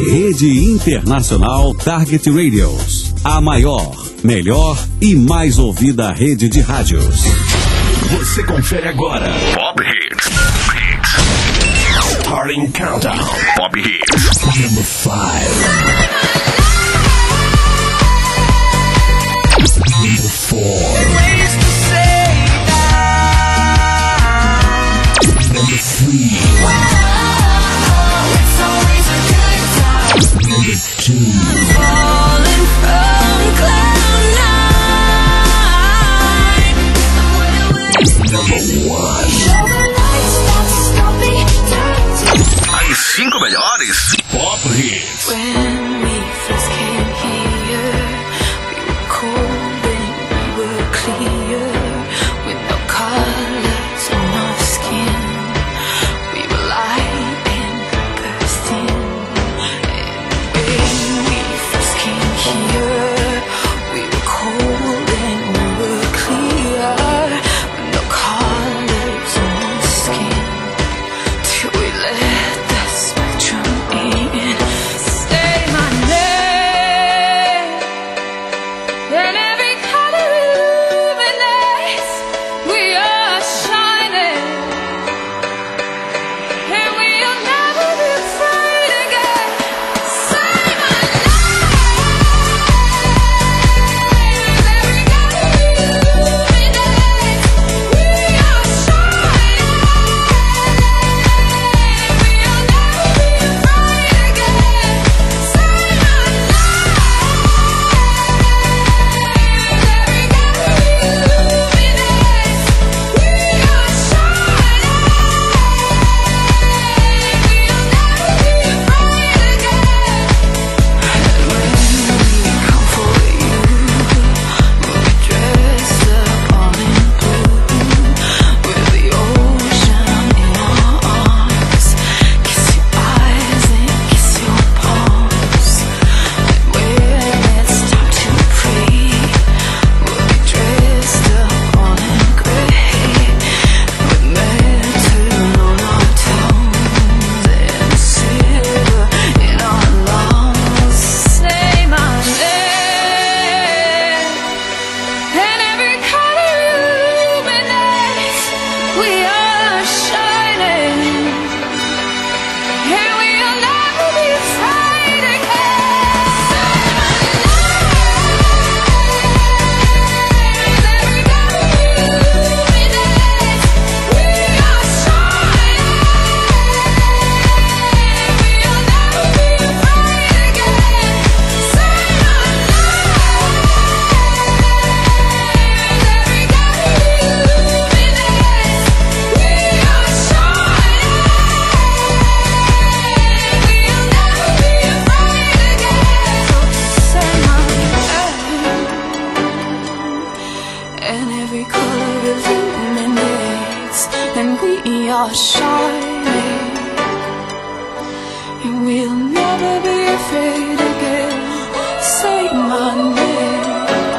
Rede Internacional Target Radios. A maior, melhor e mais ouvida rede de rádios. Você confere agora Pop Hits. Starting Countdown. Pop Hits. Number 5. Number 4. Number 3. Number 2. Falling from cloud nine. Number 1. As 5 melhores Pop Hits. When we first came here, we were cold and we were clear, with no colors on our skin. We were light and bursting. And when we first came here, we were cold and we were clear, with no colors on our skin. Till we let the spectrum in. Say my name, and every color illuminates. We are shining, and we'll never be afraid again. Say my name, every color illuminates. We are shining, we'll never be afraid again. Say my name, every color illuminates. We are shining, we'll never be afraid again. And when we come for you, we'll be dressed up all in blue, with the ocean in our arms. Kiss your eyes and kiss your palms. And when it's time to pray, we'll be dressed up all in gray, with myrtle on our tongues and silver in our lungs. Say my name, and every color illuminates. We are shining, and we'll never be afraid again. Say my name, every color illuminates. We are shining, we'll never be afraid again. Say my and every color illuminates, and we are shining, and we'll never be afraid again. Say my name,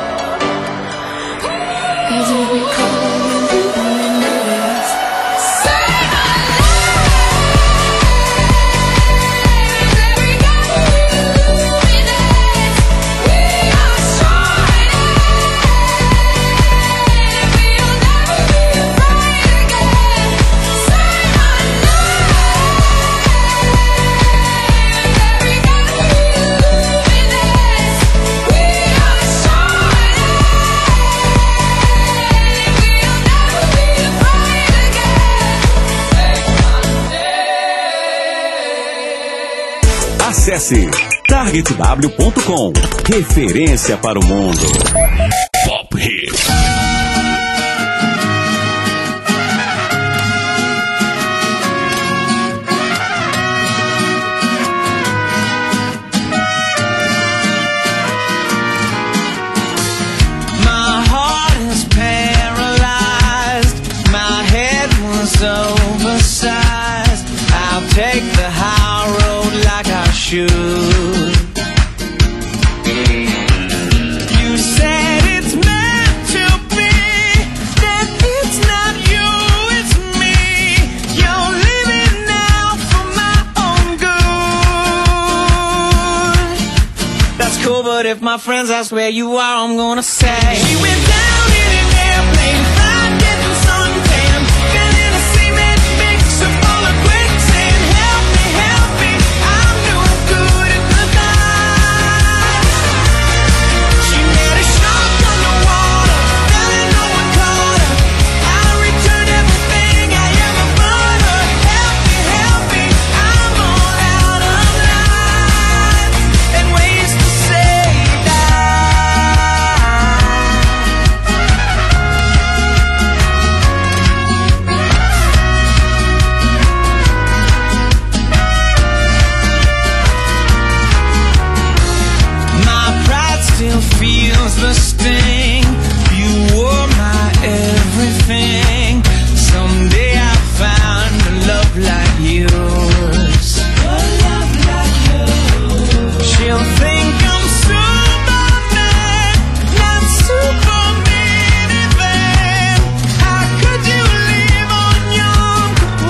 and every color illuminates. Say my name, every color illuminates. We are shining, we'll never be afraid again. Say my name, every color illuminates. We are shining, we'll never be afraid again. Acesse targetw.com. Referência para o mundo. Pop Hits. My heart is paralyzed. My head was oversized. I'll take the high road like I should. You said it's me. but if my friends ask where you are, I'm gonna say she went down in an airplane, fried, getting suntan, fell in a cement mixer full of quicksand. Help me, I'm no good at the night. She met a shark underwater, fell in, no one caught her. I returned everything I ever bought her. Help me, I'm all out of lines and ways to say my pride still feels the sting. You were my everything. Someday I'll find a love like yours. She'll think I'm Superman, not Superman even. How could you live on Yom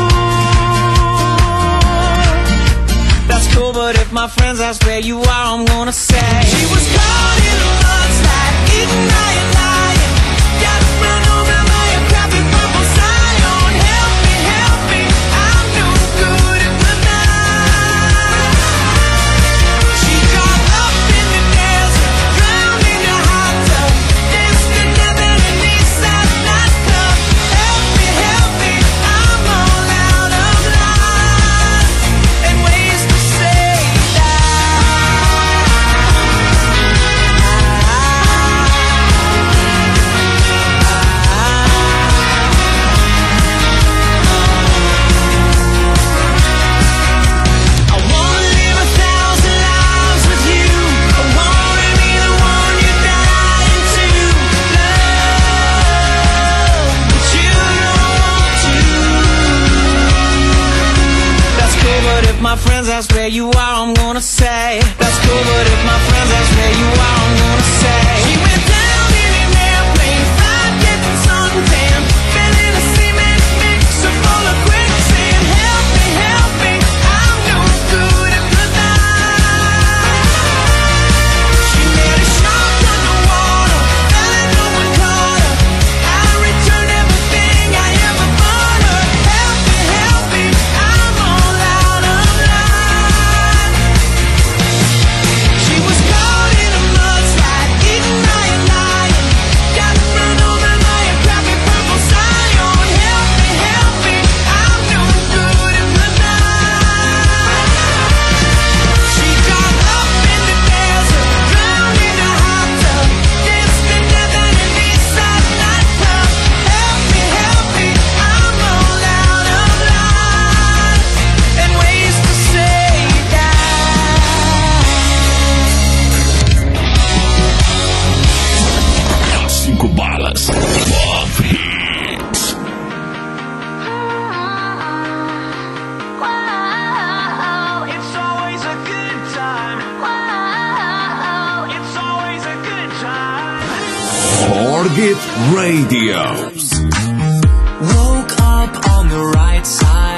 Kippur? That's cool, but if my friends ask where you are, I'm gonna say she was caught in a mudslide, eaten by a lion, got run over by a crappy purple Zion. Help me, I'm no good at the night. She got up in the desert, drowned in a hot tub, danced to Devin and Eastside nightclub. Help me, I'm all out of lines and ways to say I wanna live 1,000 lives with you. I wanna be the one you die into. Love, but you don't want to. That's cool, but if my friends ask where you are, I'm gonna say that's cool, but if my friends ask where you are, I'm gonna say she went down in an airplane, fried, getting suntan, fell in a cement mixer full of quicksand. Help me, I'm no good at the night. She met a shark underwater, fell in, no one caught her. I returned everything I ever bought her. Help me, I'm all out of line. She was caught in a mudslide, eaten by a lion, got run over by a crappy purple Zion. Help me, I'm no good at the night. She got up in the desert, drowned in a hot tub, danced to Devin and Eastside nightclub. Help me, I'm all out of lines and ways to say Cinco balas. Pop Hits. Whoa, it's always a good time. Whoa, it's always a good time. Target Radio. Woke up on the right side.